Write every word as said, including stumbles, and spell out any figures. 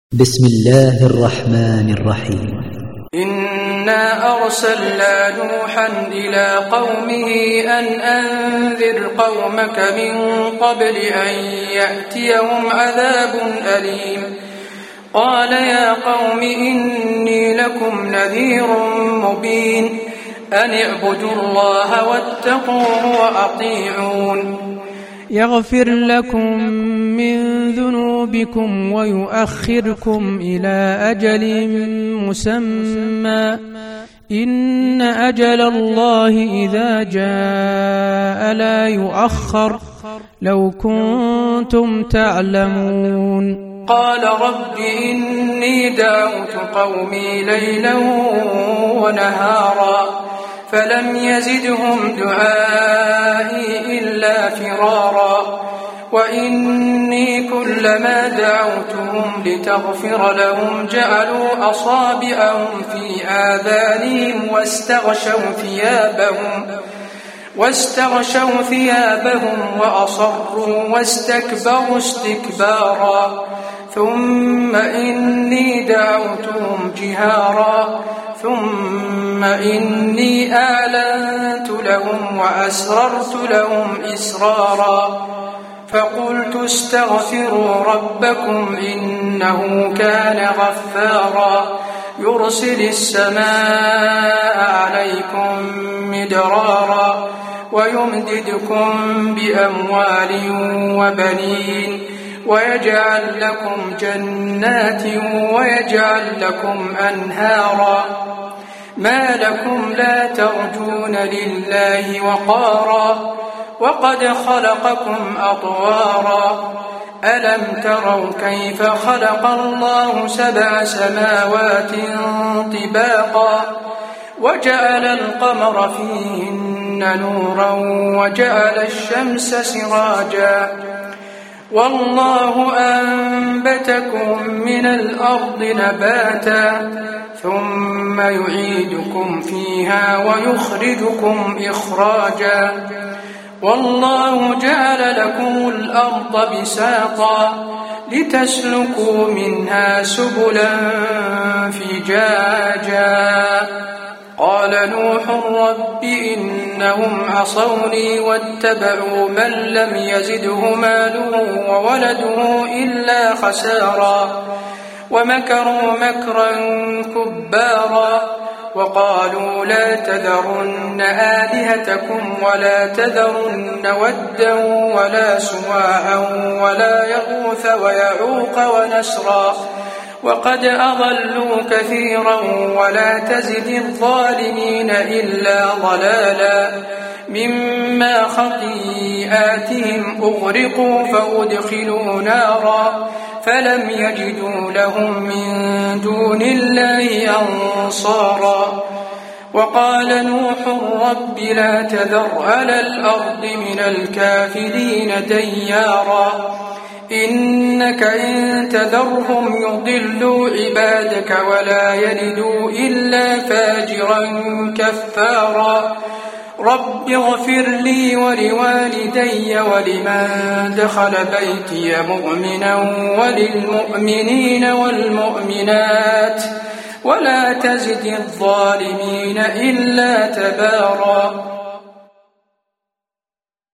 بسم الله الرحمن الرحيم. إنا أرسلنا نوحا إلى قومه أن أنذر قومك من قبل أن يأتيهم عذاب أليم. قال يا قوم إني لكم نذير مبين أن اعبدوا الله واتقوه وأطيعون. يغفر لكم من ذنوبكم ويؤخركم إلى أجل مسمى إن أجل الله إذا جاء لا يؤخر لو كنتم تعلمون. قال رب إني دعوت قومي ليلا ونهارا فلم يزدهم دعائي إلا فرارا وإني كلما دعوتهم لتغفر لهم جعلوا أصابعهم في آذانهم واستغشوا ثيابهم واستغشوا ثيابهم وأصروا واستكبروا استكبارا ثم إني دعوتهم جهارا ثم إني أعلنت لهم وأسررت لهم إسرارا فقلت استغفروا ربكم إنه كان غفارا يرسل السماء عليكم مدرارا ويمددكم بأموال وبنين ويجعل لكم جنات ويجعل لكم أنهارا ما لكم لا ترجون لله وقارا وقد خلقكم أطوارا ألم تروا كيف خلق الله سبع سماوات طباقا وجعل القمر فيهن نورا وجعل الشمس سراجا والله أنبتكم من الأرض نباتا ثم يعيدكم فيها ويخرجكم إخراجا والله جعل لكم الأرض بساطا لتسلكوا منها سبلا فجاجا قال نوح رب إنهم عصوني واتبعوا من لم يزده ماله وولده إلا خسارا ومكروا مكرا كبارا وقالوا لا تذرن آلهتكم ولا تذرن ودا ولا سواعا ولا يغوث ويعوق ونسرا وقد أضلوا كثيرا ولا تزد الظالمين إلا ضلالا مما خطيئاتهم أغرقوا فأدخلوا نارا فلم يجدوا لهم من دون الله أنصارا وقال نوح رب لا تذر على الأرض من الكافرين ديارا إنك إن تذرهم يضلوا عبادك ولا يلدوا إلا فاجرا كفارا رب اغفر لي ولوالدي ولمن دخل بيتي مؤمنا وللمؤمنين والمؤمنات ولا تزد الظالمين إلا تبارا.